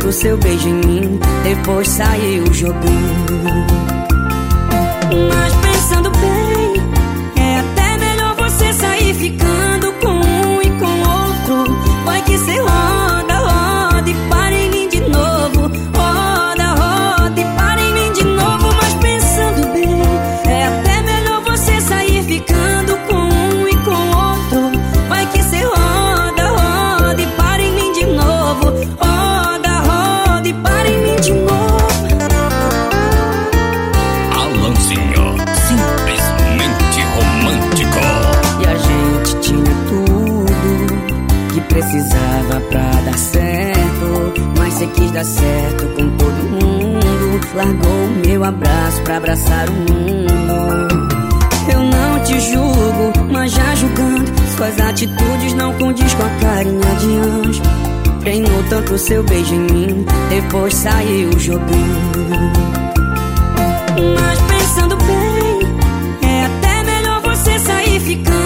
tanto seu beijo em mim, depois saiu jogando. Mas pensando bem, é até melhor você sair ficando com um e com outro. Vai que cê roda, roda e para em mim de novo. Roda, roda e para em mim de novo. Mas pensando bem, é até melhor você sair ficando com um e com outro. Vai que cê roda, roda e para em mim de novo. Roda, roda e para em mim de novo. Alanzinho, simplesmente romântico. E a gente tinha tudo que precisava pra dar certo, mas cê quis dar certo com todo mundo. Largou o meu abraço pra abraçar o mundo. Eu não te julgo, mas já julgando, suas atitudes não condiz com a carinha de anjo. Treinou tanto seu beijo em mim, depois saiu jogando. Mas pensando bem, é até melhor você sair ficando